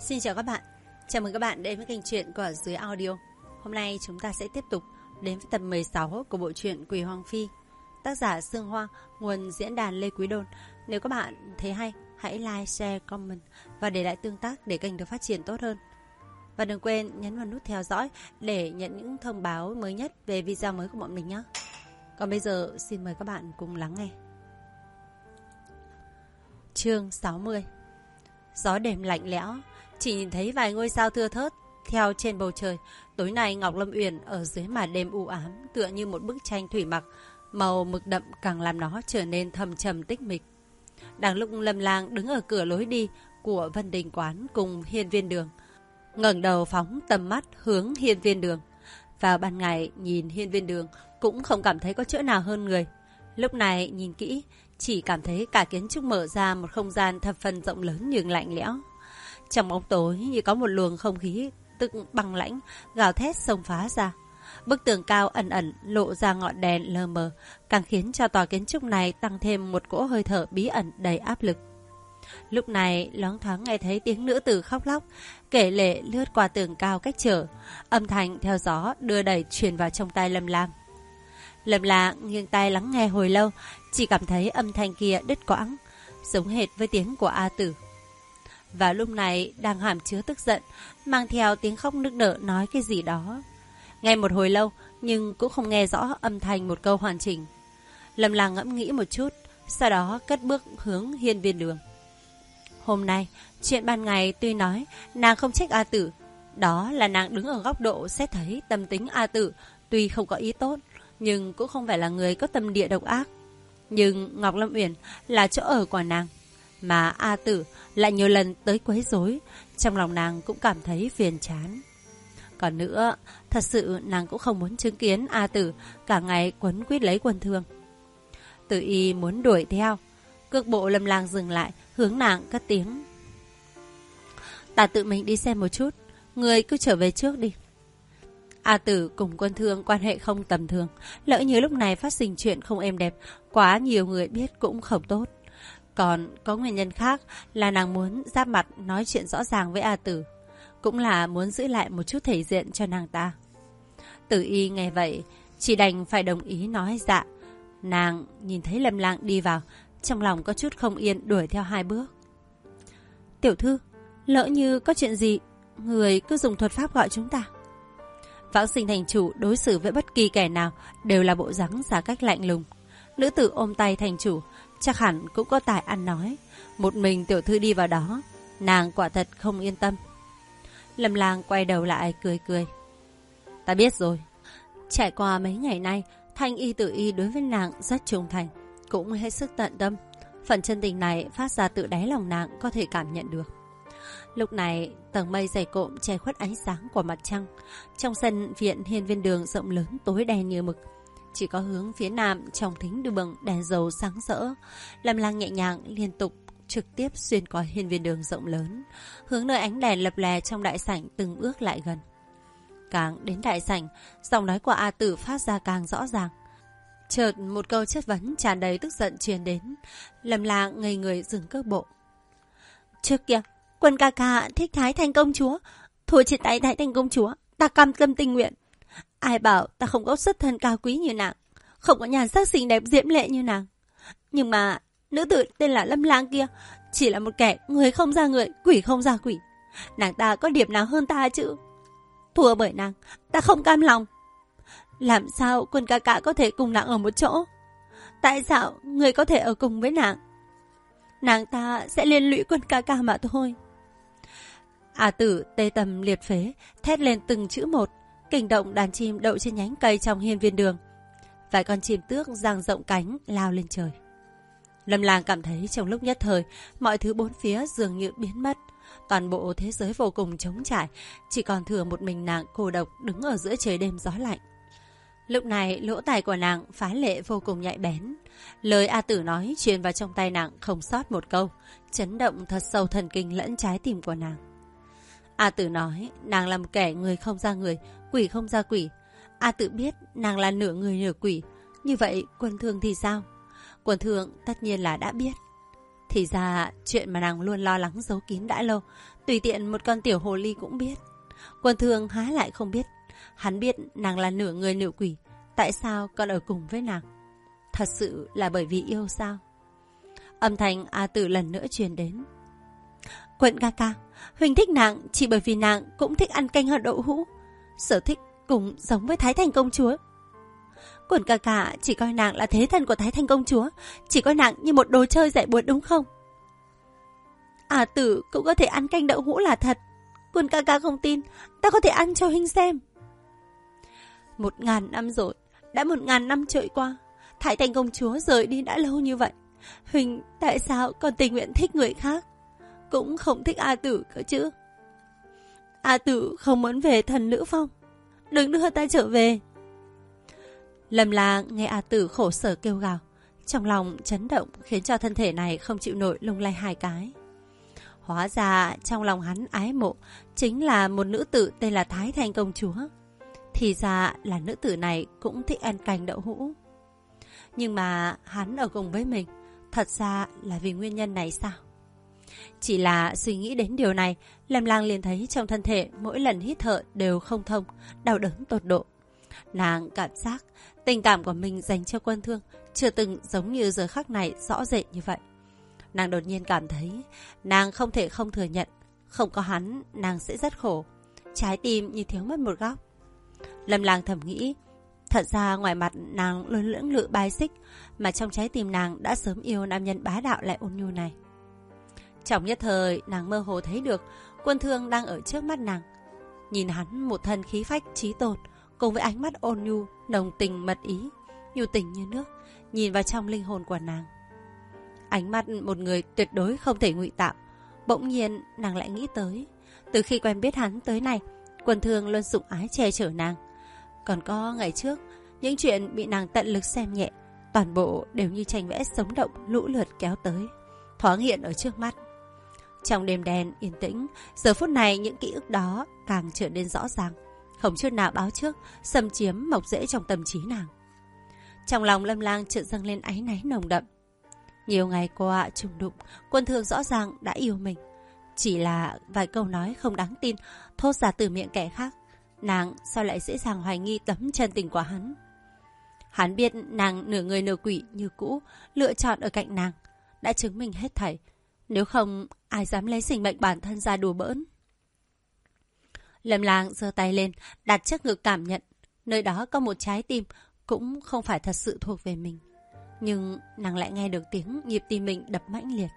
Xin chào các bạn, chào mừng các bạn đến với kênh truyện của Dưới Audio. Hôm nay chúng ta sẽ tiếp tục đến với tập 16 của bộ truyện Quỷ Hoàng Phi. Tác giả Sương Hoa, nguồn diễn đàn Lê Quý Đôn. Nếu các bạn thấy hay, hãy like, share, comment và để lại tương tác để kênh được phát triển tốt hơn. Và đừng quên nhấn vào nút theo dõi để nhận những thông báo mới nhất về video mới của bọn mình nhé. Còn bây giờ xin mời các bạn cùng lắng nghe. Chương 60. Gió đêm lạnh lẽo, chỉ nhìn thấy vài ngôi sao thưa thớt theo trên bầu trời. Tối nay Ngọc Lâm Uyển ở dưới màn đêm u ám tựa như một bức tranh thủy mặc, màu mực đậm càng làm nó trở nên thâm trầm tích mịch. Đang lúc Lâm Lang đứng ở cửa lối đi của Vân Đình Quán cùng Hiên Viên Đường, ngẩng đầu phóng tầm mắt hướng Hiên Viên Đường. Vào ban ngày nhìn Hiên Viên Đường cũng không cảm thấy có chỗ nào hơn người. Lúc này nhìn kỹ, chỉ cảm thấy cả kiến trúc mở ra một không gian thập phần rộng lớn nhưng lạnh lẽo. Trong bóng tối như có một luồng không khí tức băng lãnh gào thét xông phá ra. Bức tường cao ẩn ẩn lộ ra ngọn đèn lờ mờ, càng khiến cho tòa kiến trúc này tăng thêm một cỗ hơi thở bí ẩn đầy áp lực. Lúc này loáng thoáng nghe thấy tiếng nữ tử khóc lóc, kể lể lướt qua tường cao cách trở, âm thanh theo gió đưa đẩy truyền vào trong tai Lâm Lang. Lâm Lang nghiêng tai lắng nghe hồi lâu, chỉ cảm thấy âm thanh kia đứt quãng, giống hệt với tiếng của A Tử. Và lúc này đang hàm chứa tức giận, mang theo tiếng khóc nức nở nói cái gì đó. Nghe một hồi lâu nhưng cũng không nghe rõ âm thanh một câu hoàn chỉnh. Lâm Lang ngẫm nghĩ một chút, sau đó cất bước hướng Hiên Viên Đường. Hôm nay chuyện ban ngày tuy nói nàng không trách A Tử, đó là nàng đứng ở góc độ xét thấy tâm tính A Tử tuy không có ý tốt, nhưng cũng không phải là người có tâm địa độc ác. Nhưng Ngọc Lâm Uyển là chỗ ở của nàng, mà A Tử lại nhiều lần tới quấy rối, trong lòng nàng cũng cảm thấy phiền chán. Còn nữa, thật sự nàng cũng không muốn chứng kiến A Tử cả ngày quấn quýt lấy Quân Thương. Tử Y muốn đuổi theo, cước bộ Lâm Lang dừng lại, hướng nàng cất tiếng: "Ta tự mình đi xem một chút, người cứ trở về trước đi." A Tử cùng Quân Thương quan hệ không tầm thường, lỡ như lúc này phát sinh chuyện không êm đẹp, quá nhiều người biết cũng không tốt. Còn có nguyên nhân khác là nàng muốn giáp mặt nói chuyện rõ ràng với A Tử, cũng là muốn giữ lại một chút thể diện cho nàng ta. Tử Y nghe vậy chỉ đành phải đồng ý nói dạ. Nàng nhìn thấy Lâm Lang đi vào, trong lòng có chút không yên, đuổi theo 2 bước. "Tiểu thư, lỡ như có chuyện gì, người cứ dùng thuật pháp gọi chúng ta." Vãng Sinh thành chủ đối xử với bất kỳ kẻ nào đều là bộ dáng giả cách lạnh lùng. Nữ tử ôm tay thành chủ, chắc hẳn cũng có tài ăn nói. Một mình tiểu thư đi vào đó, nàng quả thật không yên tâm. Lâm Lang quay đầu lại cười cười: "Ta biết rồi." Trải qua mấy ngày nay, Thanh Y Tử Y đối với nàng rất trung thành, cũng hết sức tận tâm. Phần chân tình này phát ra từ đáy lòng nàng có thể cảm nhận được. Lúc này tầng mây dày cộm che khuất ánh sáng của mặt trăng. Trong sân viện Hiên Viên Đường rộng lớn tối đen như mực, chỉ có hướng phía nam trong thính đường đèn dầu sáng rỡ. Lâm Lang nhẹ nhàng liên tục trực tiếp xuyên qua Hiên Viên Đường rộng lớn, hướng nơi ánh đèn lập lè trong đại sảnh từng bước lại gần. Càng đến đại sảnh, giọng nói của A Tử phát ra càng rõ ràng. Chợt một câu chất vấn tràn đầy tức giận truyền đến. Lâm Lang ngây người dừng cước bộ. "Trước kia Quân ca ca thích Thái Thành công chúa, thua trên tay Thái Thành công chúa, ta cam tâm tình nguyện. Ai bảo ta không có xuất thân cao quý như nàng, không có nhan sắc xinh đẹp diễm lệ như nàng. Nhưng mà nữ tử tên là Lâm Lang kia chỉ là một kẻ người không ra người, quỷ không ra quỷ. Nàng ta có điểm nào hơn ta chứ? Thua bởi nàng, ta không cam lòng. Làm sao Quân ca ca có thể cùng nàng ở một chỗ? Tại sao người có thể ở cùng với nàng? Nàng ta sẽ liên lụy Quân ca ca mà thôi." A Tử tê tâm liệt phế, thét lên từng chữ một, kinh động đàn chim đậu trên nhánh cây trong Hiên Viên Đường. Vài con chim tước dang rộng cánh lao lên trời. Lâm Lang cảm thấy trong lúc nhất thời, mọi thứ bốn phía dường như biến mất. Toàn bộ thế giới vô cùng trống trải, chỉ còn thừa một mình nàng cô độc đứng ở giữa trời đêm gió lạnh. Lúc này lỗ tai của nàng phá lệ vô cùng nhạy bén. Lời A Tử nói truyền vào trong tai nàng không sót một câu, chấn động thật sâu thần kinh lẫn trái tim của nàng. A Tử nói nàng là một kẻ người không ra người, quỷ không ra quỷ. A Tử biết nàng là nửa người nửa quỷ. Như vậy Quân Thương thì sao? Quân Thương tất nhiên là đã biết. Thì ra chuyện mà nàng luôn lo lắng giấu kín đã lâu, tùy tiện một con tiểu hồ ly cũng biết. Quân Thương há lại không biết. Hắn biết nàng là nửa người nửa quỷ, tại sao còn ở cùng với nàng? Thật sự là bởi vì yêu sao? Âm thanh A Tử lần nữa truyền đến. Quận ca ca, Huỳnh thích nàng chỉ bởi vì nàng cũng thích ăn canh hạt đậu hũ. Sở thích cũng giống với Thái Thành công chúa. Quận ca ca chỉ coi nàng là thế thân của Thái Thành công chúa, chỉ coi nàng như một đồ chơi giải buồn đúng không? A Tử cũng có thể ăn canh đậu hũ là thật. Quận ca ca không tin, ta có thể ăn cho Huỳnh xem. 1000 năm rồi, đã 1000 năm trôi qua, Thái Thành công chúa rời đi đã lâu như vậy. Huỳnh tại sao còn tình nguyện thích người khác, cũng không thích A Tử cơ chứ? A Tử không muốn về Thần Nữ Phong, đừng đưa ta trở về. Lâm Lang nghe A Tử khổ sở kêu gào, trong lòng chấn động khiến cho thân thể này không chịu nổi lung lay 2 cái. Hóa ra trong lòng hắn ái mộ chính là một nữ tử tên là Thái Thành công chúa. Thì ra là nữ tử này cũng thích ăn canh đậu hũ. Nhưng mà hắn ở cùng với mình, thật ra là vì nguyên nhân này sao? Chỉ là suy nghĩ đến điều này, Lâm Lang liền thấy trong thân thể mỗi lần hít thở đều không thông, đau đớn tột độ. Nàng cảm giác tình cảm của mình dành cho Quân Thương chưa từng giống như giờ khắc này rõ rệt như vậy. Nàng đột nhiên cảm thấy nàng không thể không thừa nhận, không có hắn nàng sẽ rất khổ, trái tim như thiếu mất một góc. Lâm Lang thầm nghĩ, thật ra ngoài mặt nàng luôn lưỡng lự bài xích, mà trong trái tim nàng đã sớm yêu nam nhân bá đạo lại ôn nhu này. Trong nhất thời nàng mơ hồ thấy được Quân Thương đang ở trước mắt nàng. Nhìn hắn một thân khí phách trí tôn, cùng với ánh mắt ôn nhu, nồng tình mật ý, nhu tình như nước, nhìn vào trong linh hồn của nàng. Ánh mắt một người tuyệt đối không thể ngụy tạo. Bỗng nhiên nàng lại nghĩ tới, từ khi quen biết hắn tới nay, Quân Thương luôn sủng ái che chở nàng. Còn có ngày trước, những chuyện bị nàng tận lực xem nhẹ, toàn bộ đều như tranh vẽ sống động lũ lượt kéo tới, thoáng hiện ở trước mắt. Trong đêm đen yên tĩnh, giờ phút này những ký ức đó càng trở nên rõ ràng, không chút nào báo trước, xâm chiếm mọc rễ trong tâm trí nàng. Trong lòng Lâm Lang chợt dâng lên áy náy nồng đậm. Nhiều ngày qua trùng đụng, Quân Thương rõ ràng đã yêu mình, chỉ là vài câu nói không đáng tin thốt ra từ miệng kẻ khác, nàng sao lại dễ dàng hoài nghi tấm chân tình của hắn. Hắn biết nàng nửa người nửa quỷ như cũ, lựa chọn ở cạnh nàng đã chứng minh hết thảy, nếu không ai dám lấy sinh mệnh bản thân ra đùa bỡn. Lâm Lang giơ tay lên, đặt trước ngực cảm nhận, nơi đó có một trái tim cũng không phải thật sự thuộc về mình. Nhưng nàng lại nghe được tiếng nhịp tim mình đập mãnh liệt.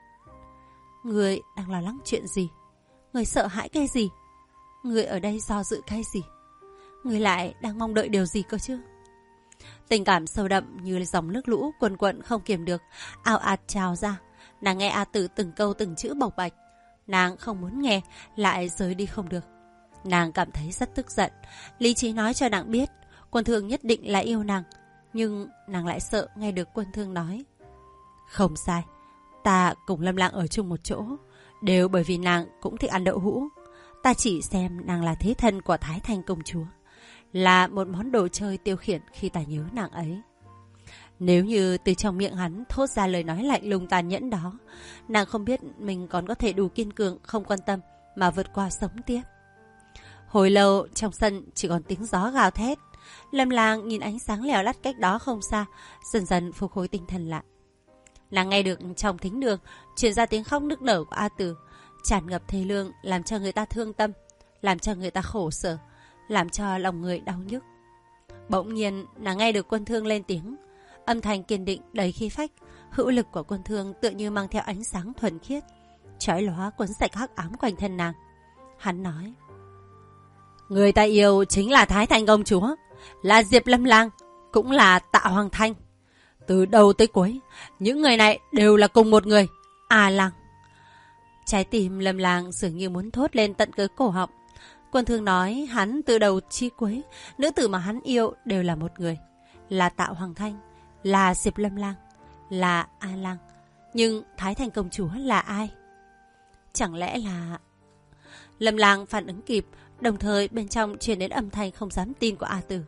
Người đang lo lắng chuyện gì? Người sợ hãi cái gì? Người ở đây do dự cái gì? Người lại đang mong đợi điều gì cơ chứ? Tình cảm sâu đậm như dòng nước lũ quần quận không kiềm được, ào ạt trào ra. Nàng nghe A Tử từng câu từng chữ bộc bạch. Nàng không muốn nghe, lại rời đi không được. Nàng cảm thấy rất tức giận. Lý trí nói cho nàng biết Quân Thương nhất định là yêu nàng, nhưng nàng lại sợ nghe được Quân Thương nói. Không sai, ta cùng Lâm Lang ở chung một chỗ, đều bởi vì nàng cũng thích ăn đậu hũ. Ta chỉ xem nàng là thế thân của Thái Thành công chúa, là một món đồ chơi tiêu khiển khi ta nhớ nàng ấy. Nếu như từ trong miệng hắn thốt ra lời nói lạnh lùng tàn nhẫn đó, nàng không biết mình còn có thể đủ kiên cường không quan tâm mà vượt qua sống tiếp. Hồi lâu trong sân chỉ còn tiếng gió gào thét. Lâm Lang nhìn ánh sáng lèo lắt cách đó không xa, dần dần phục hồi tinh thần lại. Nàng nghe được trong thính đường truyền ra tiếng khóc nức nở của A Tử, tràn ngập thê lương, làm cho người ta thương tâm, làm cho người ta khổ sở, làm cho lòng người đau nhức. Bỗng nhiên nàng nghe được Quân Thương lên tiếng, âm thanh kiên định đầy khí phách, hữu lực của Quân Thương tựa như mang theo ánh sáng thuần khiết, chói lóa cuốn sạch hắc ám quanh thân nàng. Hắn nói: người ta yêu chính là Thái Thành công chúa, là Diệp Lâm Lang, cũng là Tạ Hoàng Thanh. Từ đầu tới cuối, những người này đều là cùng một người, A Lang. Trái tim Lâm Lang dường như muốn thốt lên tận cớ cổ họng. Quân Thương nói hắn từ đầu chí cuối, nữ tử mà hắn yêu đều là một người, là Tạ Hoàng Thanh, là Diệp Lâm Lang, là A Lang. Nhưng Thái Thành công chúa là ai? Chẳng lẽ là... Lâm Lang phản ứng kịp, đồng thời bên trong truyền đến âm thanh không dám tin của A Tử.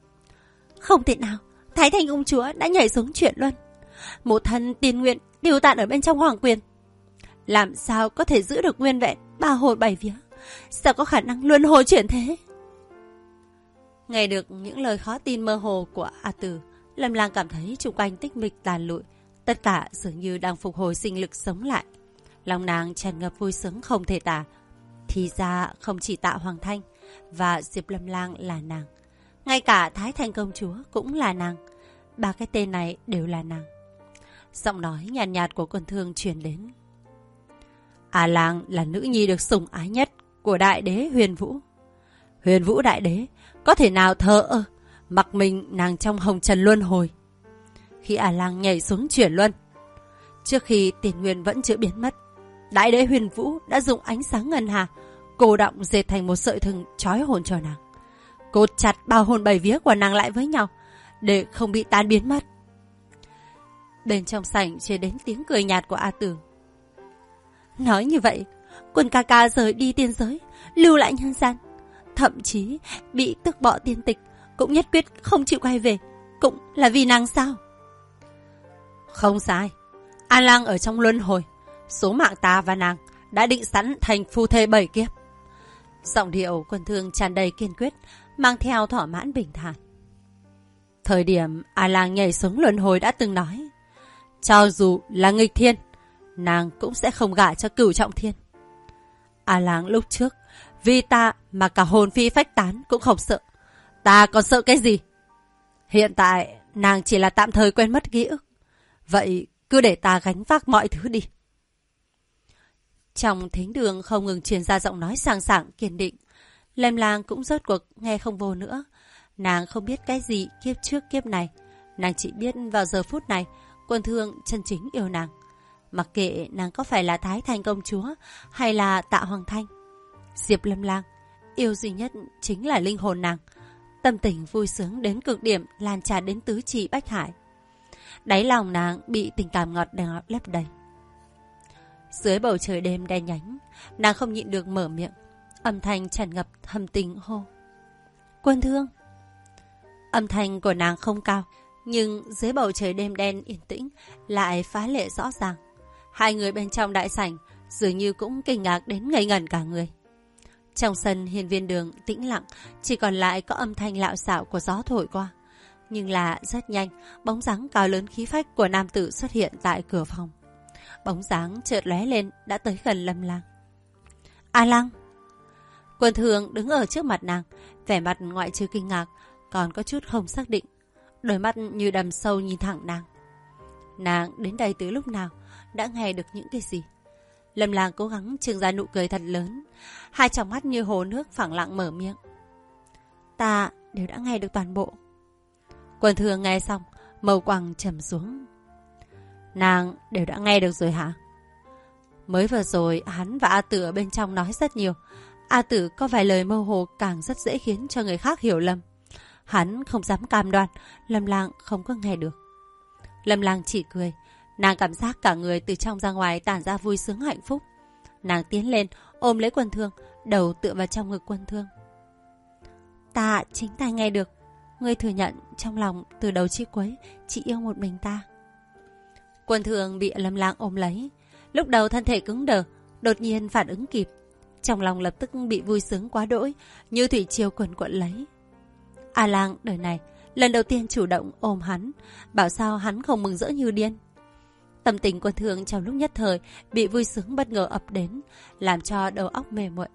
Không thể nào, Thái Thành công chúa đã nhảy xuống chuyện luôn. Một thân tiền nguyện tiêu tàn ở bên trong hoàng quyền, làm sao có thể giữ được nguyên vẹn ba hồn bảy vía? Sao có khả năng luân hồi chuyển thế? Nghe được những lời khó tin mơ hồ của A Tử, Lâm Lang cảm thấy xung quanh tích mịch tàn lụi, tất cả dường như đang phục hồi sinh lực sống lại. Lòng nàng tràn ngập vui sướng không thể tả. Thì ra không chỉ Tạ Hoàng Thanh và Diệp Lâm Lang là nàng, ngay cả Thái Thanh công chúa cũng là nàng. Ba cái tên này đều là nàng. Giọng nói nhàn nhạt của Quân Thương truyền đến. A Lang là nữ nhi được sủng ái nhất của đại đế Huyền Vũ. Huyền Vũ đại đế có thể nào thờ ơ mặc mình nàng trong hồng trần luân hồi? Khi A Lang nhảy xuống chuyển luân, trước khi tiền nguyên vẫn chưa biến mất, đại đế Huyền Vũ đã dùng ánh sáng ngân hà cô động dệt thành một sợi thừng trói hồn cho nàng, cột chặt bao hồn bảy vía của nàng lại với nhau để không bị tan biến mất. Bên trong sảnh truyền đến tiếng cười nhạt của A Tử. Nói như vậy, Quân ca ca rời đi tiên giới, lưu lại nhân gian, thậm chí bị tước bỏ tiên tịch, cũng nhất quyết không chịu quay về, cũng là vì nàng sao? Không sai, A Lang ở trong luân hồi, số mạng ta và nàng đã định sẵn thành phu thê 7 kiếp. Giọng điệu Quân Thương tràn đầy kiên quyết, mang theo thỏa mãn bình thản. Thời điểm A Lang nhảy xuống luân hồi đã từng nói, cho dù là nghịch thiên, nàng cũng sẽ không gả cho Cửu Trọng Thiên. A Lang lúc trước vì ta mà cả hồn phi phách tán cũng không sợ, ta còn sợ cái gì? Hiện tại nàng chỉ là tạm thời quên mất ký ức, vậy cứ để ta gánh vác mọi thứ đi. Trong thính đường không ngừng truyền ra giọng nói sảng sảng kiên định. Lâm Lang cũng rốt cuộc nghe không vô nữa. Nàng không biết cái gì kiếp trước kiếp này, nàng chỉ biết vào giờ phút này Quân Thương chân chính yêu nàng. Mặc kệ nàng có phải là Thái Thanh công chúa hay là Tạ Hoàng Thanh, Diệp Lâm Lang yêu duy nhất chính là linh hồn nàng. Tâm tình vui sướng đến cực điểm lan tràn đến tứ chi bách hải. Đáy lòng nàng bị tình cảm ngọt ngào lấp đầy. Dưới bầu trời đêm đen nhánh, nàng không nhịn được mở miệng, âm thanh tràn ngập thâm tình hô. Quân Thương. Âm thanh của nàng không cao, nhưng dưới bầu trời đêm đen yên tĩnh lại phá lệ rõ ràng. Hai người bên trong đại sảnh dường như cũng kinh ngạc đến ngây ngẩn cả người. Trong sân hiên viên đường tĩnh lặng, chỉ còn lại có âm thanh lạo xạo của gió thổi qua. Nhưng là rất nhanh, bóng dáng cao lớn khí phách của nam tử xuất hiện tại cửa phòng. Bóng dáng chợt lóe lên đã tới gần Lâm Lang. A Lang. Quân Thương đứng ở trước mặt nàng, vẻ mặt ngoại trừ kinh ngạc còn có chút không xác định, đôi mắt như đầm sâu nhìn thẳng nàng. Nàng đến đây từ lúc nào, đã nghe được những cái gì? Lâm Lang cố gắng trưng ra nụ cười thật lớn, hai tròng mắt như hồ nước phẳng lặng mở miệng. Ta đều đã nghe được toàn bộ. Quân Thương nghe xong, màu quầng trầm xuống. Nàng đều đã nghe được rồi hả? Mới vừa rồi hắn và A Tử ở bên trong nói rất nhiều. A Tử có vài lời mơ hồ càng rất dễ khiến cho người khác hiểu lầm. Hắn không dám cam đoan Lâm Lang không có nghe được. Lâm Lang chỉ cười. Nàng cảm giác cả người từ trong ra ngoài tản ra vui sướng hạnh phúc. Nàng tiến lên ôm lấy Quân Thương, đầu tựa vào trong ngực Quân Thương. Ta chính tay nghe được. Ngươi thừa nhận trong lòng từ đầu chí cuối chỉ yêu một mình ta. Quân Thương bị Lâm Lang ôm lấy, lúc đầu thân thể cứng đờ, đột nhiên phản ứng kịp, trong lòng lập tức bị vui sướng quá đỗi, như thủy triều quần quận lấy. A Lang đời này lần đầu tiên chủ động ôm hắn, bảo sao hắn không mừng rỡ như điên. Tâm tình Quân Thương trong lúc nhất thời bị vui sướng bất ngờ ập đến, làm cho đầu óc mê muội.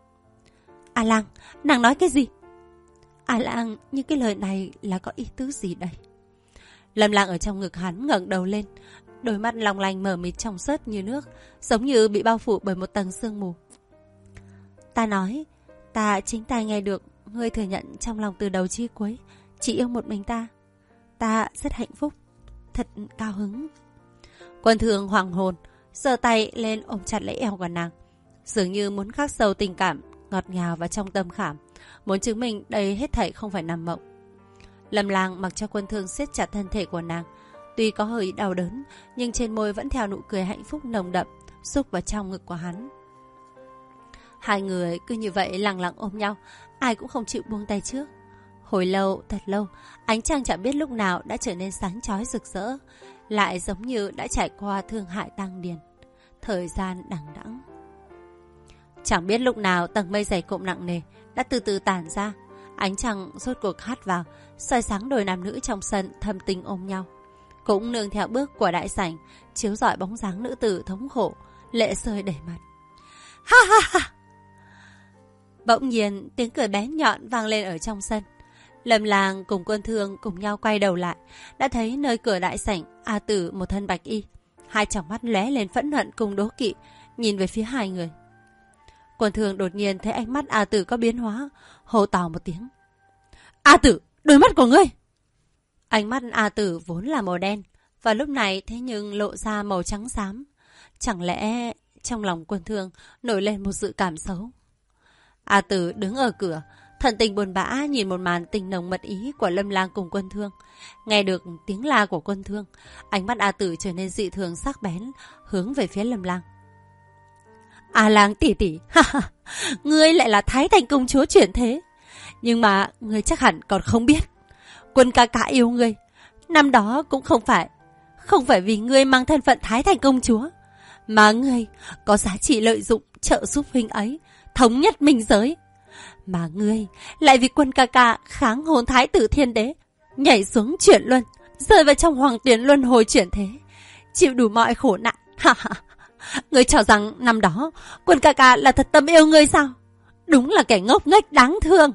A Lang, nàng nói cái gì? A Lang, những cái lời này là có ý tứ gì đây? Lâm Lang ở trong ngực hắn ngẩng đầu lên, đôi mắt long lanh mờ mịt trong suốt như nước, giống như bị bao phủ bởi một tầng sương mù. Ta nói, ta chính tai nghe được ngươi thừa nhận trong lòng từ đầu chí cuối chỉ yêu một mình ta. Ta rất hạnh phúc, thật cao hứng. Quân Thương hoàng hồn, giơ tay lên ôm chặt lấy eo của nàng, dường như muốn khắc sâu tình cảm ngọt ngào vào trong tâm khảm, muốn chứng minh đây hết thảy không phải nằm mộng. Lâm Lang mặc cho Quân Thương siết chặt thân thể của nàng, tuy có hơi đau đớn, nhưng trên môi vẫn theo nụ cười hạnh phúc nồng đậm, xúc vào trong ngực của hắn. Hai người cứ như vậy lặng lặng ôm nhau, ai cũng không chịu buông tay trước. Hồi lâu, thật lâu, ánh trăng chẳng biết lúc nào đã trở nên sáng chói rực rỡ, lại giống như đã trải qua thương hại tang điền. thời gian đằng đẵng. Chẳng biết lúc nào tầng mây dày cộm nặng nề đã từ từ tản ra. Ánh trăng rốt cuộc hắt vào, soi sáng đôi nam nữ trong sân thầm tình ôm nhau. Cũng nương theo bước của đại sảnh, chiếu rọi bóng dáng nữ tử thống khổ, lệ rơi đầy mặt. Ha ha ha! Bỗng nhiên tiếng cười bé nhọn vang lên ở trong sân. Lâm Lang cùng Quân Thương cùng nhau quay đầu lại, đã thấy nơi cửa đại sảnh A Tử một thân bạch y, hai tròng mắt lóe lên phẫn hận cùng đố kỵ, nhìn về phía hai người. Quân Thương đột nhiên thấy ánh mắt A Tử có biến hóa, hô to một tiếng. A Tử, đôi mắt của ngươi! Ánh mắt A Tử vốn là màu đen, và lúc này thế nhưng lộ ra màu trắng xám. Chẳng lẽ trong lòng Quân Thương nổi lên một dự cảm xấu? A Tử đứng ở cửa, thần tình buồn bã nhìn một màn tình nồng mật ý của Lâm Lang cùng Quân Thương. Nghe được tiếng la của Quân Thương, ánh mắt A Tử trở nên dị thường sắc bén, hướng về phía Lâm Lang. A Lang tỷ tỷ, ngươi lại là Thái Thành công chúa chuyển thế. Nhưng mà ngươi chắc hẳn còn không biết, Quân ca ca yêu ngươi, năm đó cũng không phải vì ngươi mang thân phận Thái Thành công chúa, mà ngươi có giá trị lợi dụng trợ giúp huynh ấy thống nhất minh giới. Mà ngươi lại vì Quân ca ca kháng hồn Thái tử Thiên Đế, nhảy xuống chuyển luân, rơi vào trong Hoàng Tuyển luân hồi chuyển thế, chịu đủ mọi khổ nạn. Ngươi cho rằng năm đó Quân ca ca là thật tâm yêu ngươi sao? Đúng là kẻ ngốc nghếch đáng thương.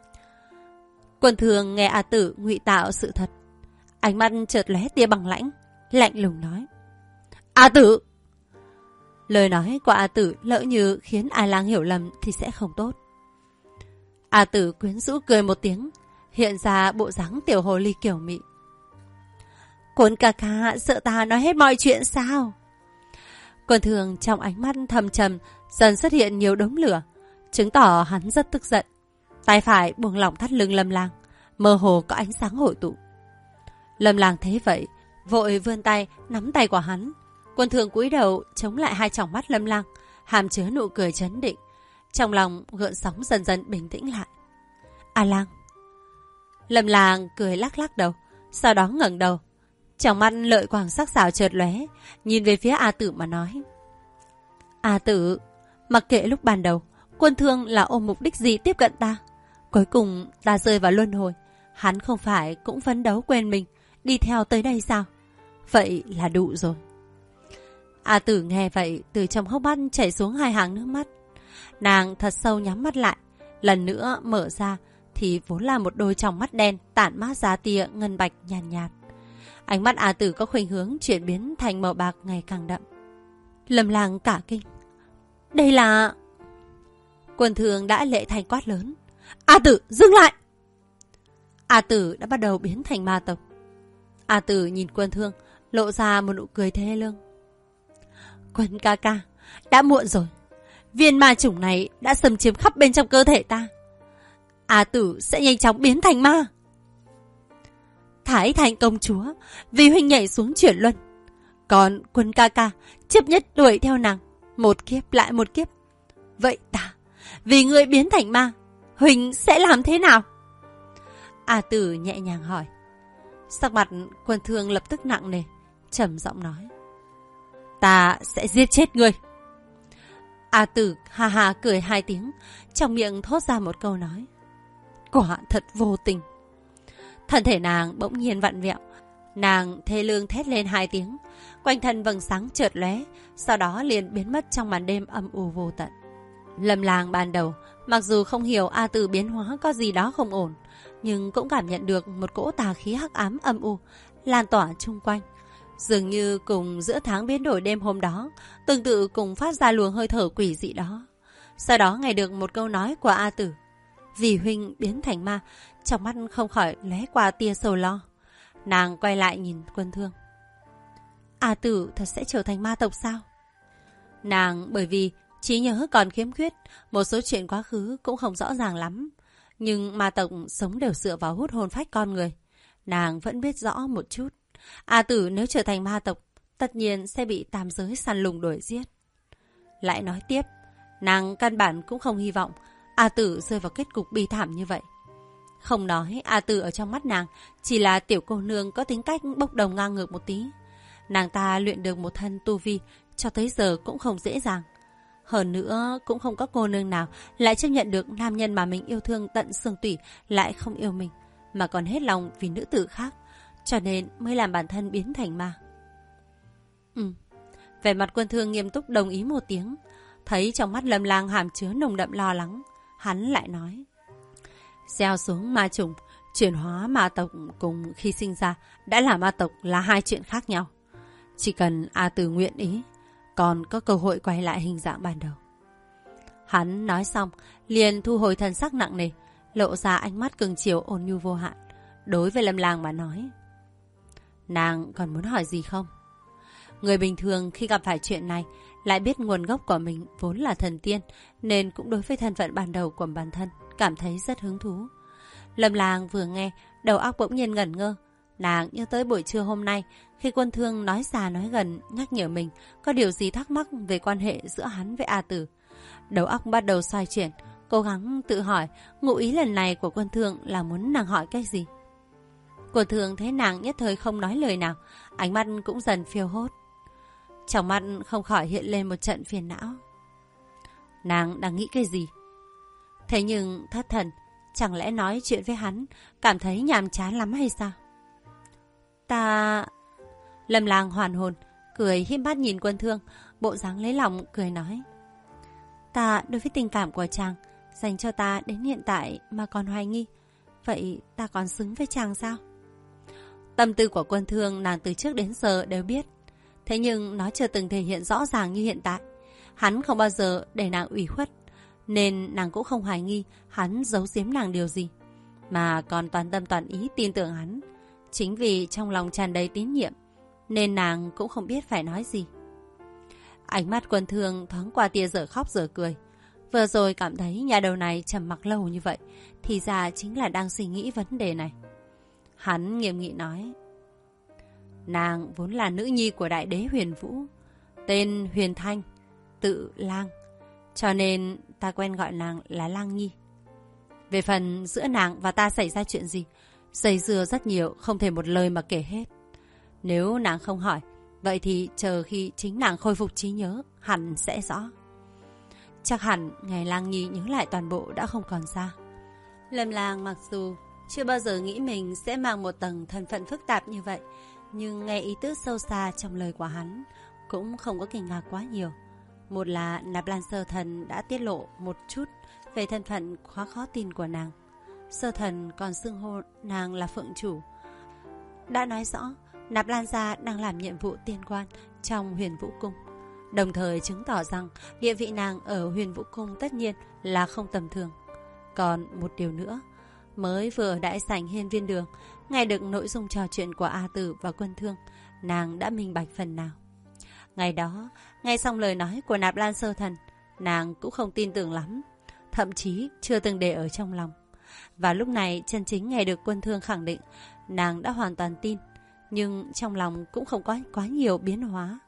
Quân Thương nghe A Tử ngụy tạo sự thật, ánh mắt chợt lóe tia bằng lãnh, lạnh lùng nói. A Tử! Lời nói của A Tử lỡ như khiến A Lang hiểu lầm thì sẽ không tốt. A Tử quyến rũ cười một tiếng, hiện ra bộ dáng tiểu hồ ly kiểu mị. Quân ca ca sợ ta nói hết mọi chuyện sao? Quân Thương trong ánh mắt thầm trầm dần xuất hiện nhiều đốm lửa, chứng tỏ hắn rất tức giận. Tay phải buông lỏng thắt lưng Lâm Lang, mơ hồ có ánh sáng hội tụ. Lâm Lang thấy vậy, vội vươn tay nắm tay của hắn. Quân Thương cúi đầu chống lại hai tròng mắt Lâm Lang, hàm chứa nụ cười trấn định. Trong lòng gợn sóng dần dần bình tĩnh lại. A Lang. Lâm Lang cười lắc lắc đầu, sau đó ngẩng đầu, trong mắt lợi quang sắc sảo chợt lóe, nhìn về phía A Tử mà nói. A Tử, mặc kệ lúc ban đầu Quân Thương là ôm mục đích gì tiếp cận ta, cuối cùng ta rơi vào luân hồi, hắn không phải cũng phấn đấu quên mình đi theo tới đây sao? Vậy là đủ rồi. A Tử nghe vậy, từ trong hốc mắt chảy xuống hai hàng nước mắt. Nàng thật sâu nhắm mắt lại, lần nữa mở ra thì vốn là một đôi tròng mắt đen tản mát ra tia ngân bạch nhàn nhạt. Ánh mắt A Tử có khuynh hướng chuyển biến thành màu bạc ngày càng đậm. Lâm Lang cả kinh. Đây là... Quân Thương đã lệ thành quát lớn. A Tử, dừng lại! A Tử đã bắt đầu biến thành ma tộc. A Tử nhìn Quân Thương, lộ ra một nụ cười thê lương. Quân ca ca, đã muộn rồi. Viên ma chủng này đã xâm chiếm khắp bên trong cơ thể ta. A Tử sẽ nhanh chóng biến thành ma. Thái Thành công chúa vì huynh nhảy xuống chuyển luân, còn Quân ca ca chấp nhất đuổi theo nàng, một kiếp lại một kiếp. Vậy ta vì ngươi biến thành ma, huynh sẽ làm thế nào? A Tử nhẹ nhàng hỏi. Sắc mặt Quân Thương lập tức nặng nề, trầm giọng nói. Ta sẽ giết chết ngươi. A Tử ha ha cười hai tiếng, trong miệng thốt ra một câu nói. Quả thật vô tình. Thân thể nàng bỗng nhiên vặn vẹo, nàng thê lương thét lên hai tiếng, quanh thân vầng sáng chợt lóe, sau đó liền biến mất trong màn đêm âm u vô tận. Lâm Lang ban đầu mặc dù không hiểu A Tử biến hóa có gì đó không ổn, nhưng cũng cảm nhận được một cỗ tà khí hắc ám âm u lan tỏa chung quanh, dường như cùng giữa tháng biến đổi đêm hôm đó, tương tự cùng phát ra luồng hơi thở quỷ dị đó. Sau đó nghe được một câu nói của A Tử, vì huynh biến thành ma, trong mắt không khỏi lóe qua tia sầu lo. Nàng quay lại nhìn Quân Thương. A Tử thật sẽ trở thành ma tộc sao? Nàng bởi vì trí nhớ còn khiếm khuyết, một số chuyện quá khứ cũng không rõ ràng lắm. Nhưng ma tộc sống đều dựa vào hút hồn phách con người. Nàng vẫn biết rõ một chút. A Tử nếu trở thành ma tộc, tất nhiên sẽ bị tam giới săn lùng đuổi giết. Lại nói tiếp, nàng căn bản cũng không hy vọng A Tử rơi vào kết cục bi thảm như vậy. Không nói A Tử ở trong mắt nàng chỉ là tiểu cô nương có tính cách bốc đồng ngang ngược một tí. Nàng ta luyện được một thân tu vi cho tới giờ cũng không dễ dàng. Hơn nữa cũng không có cô nương nào lại chấp nhận được nam nhân mà mình yêu thương tận xương tủy lại không yêu mình, mà còn hết lòng vì nữ tử khác, cho nên mới làm bản thân biến thành ma. Vẻ mặt Quân Thương nghiêm túc đồng ý một tiếng. Thấy trong mắt Lâm Lang hàm chứa nồng đậm lo lắng, hắn lại nói: gieo xuống ma trùng, chuyển hóa ma tộc cùng khi sinh ra đã là ma tộc là hai chuyện khác nhau. Chỉ cần A Tử nguyện ý, còn có cơ hội quay lại hình dạng ban đầu. Hắn nói xong, liền thu hồi thần sắc nặng nề, lộ ra ánh mắt cưng chiều ôn nhu vô hạn. Đối với Lâm Lang mà nói: nàng còn muốn hỏi gì không? Người bình thường khi gặp phải chuyện này lại biết nguồn gốc của mình vốn là thần tiên, nên cũng đối với thân phận ban đầu của bản thân cảm thấy rất hứng thú. Lâm Lang vừa nghe, đầu óc bỗng nhiên ngẩn ngơ. Nàng nhớ tới buổi trưa hôm nay, khi Quân Thương nói xa nói gần nhắc nhở mình có điều gì thắc mắc về quan hệ giữa hắn với A Tử. Đầu óc bắt đầu xoay chuyển, cố gắng tự hỏi ngụ ý lần này của Quân Thương là muốn nàng hỏi cái gì. Quân Thương thấy nàng nhất thời không nói lời nào, ánh mắt cũng dần phiêu hốt. Trong mắt không khỏi hiện lên một trận phiền não. Nàng đang nghĩ cái gì? Thế nhưng thất thần, chẳng lẽ nói chuyện với hắn cảm thấy nhàm chán lắm hay sao? Ta... Lâm Lang hoàn hồn, cười híp mắt nhìn Quân Thương, bộ dáng lấy lòng cười nói: ta đối với tình cảm của chàng dành cho ta đến hiện tại mà còn hoài nghi, vậy ta còn xứng với chàng sao? Tâm tư của Quân Thương nàng từ trước đến giờ đều biết, thế nhưng nó chưa từng thể hiện rõ ràng như hiện tại. Hắn không bao giờ để nàng ủy khuất, nên nàng cũng không hoài nghi hắn giấu giếm nàng điều gì, mà còn toàn tâm toàn ý tin tưởng hắn. Chính vì trong lòng tràn đầy tín nhiệm, nên nàng cũng không biết phải nói gì. Ánh mắt Quân Thương thoáng qua tia dở khóc dở cười. Vừa rồi cảm thấy nhà đầu này trầm mặc lâu như vậy, thì ra chính là đang suy nghĩ vấn đề này. Hắn nghiêm nghị nói: nàng vốn là nữ nhi của đại đế Huyền Vũ, tên Huyền Thanh, tự Lang, cho nên ta quen gọi nàng là Lang Nhi. Về phần giữa nàng và ta xảy ra chuyện gì, dây dưa rất nhiều, không thể một lời mà kể hết. Nếu nàng không hỏi, vậy thì chờ khi chính nàng khôi phục trí nhớ, hẳn sẽ rõ. Chắc hẳn ngày Lang Nhi nhớ lại toàn bộ đã không còn xa. Lâm Lang mặc dù chưa bao giờ nghĩ mình sẽ mang một tầng thân phận phức tạp như vậy, nhưng nghe ý tứ sâu xa trong lời của hắn cũng không có kinh ngạc quá nhiều. Một là Nạp Lan Sơ Thần đã tiết lộ một chút về thân phận quá khó tin của nàng. Sơ Thần còn xưng hô nàng là Phượng Chủ, đã nói rõ Nạp Lan gia đang làm nhiệm vụ tiên quan trong Huyền Vũ Cung, đồng thời chứng tỏ rằng địa vị nàng ở Huyền Vũ Cung tất nhiên là không tầm thường. Còn một điều nữa, mới vừa ở đại sảnh Hiên Viên Đường nghe được nội dung trò chuyện của A Tử và Quân Thương, nàng đã minh bạch phần nào. Ngày đó, nghe xong lời nói của Nạp Lan Sơ Thần, nàng cũng không tin tưởng lắm, thậm chí chưa từng để ở trong lòng. Và lúc này chân chính nghe được Quân Thương khẳng định, nàng đã hoàn toàn tin, nhưng trong lòng cũng không có quá nhiều biến hóa.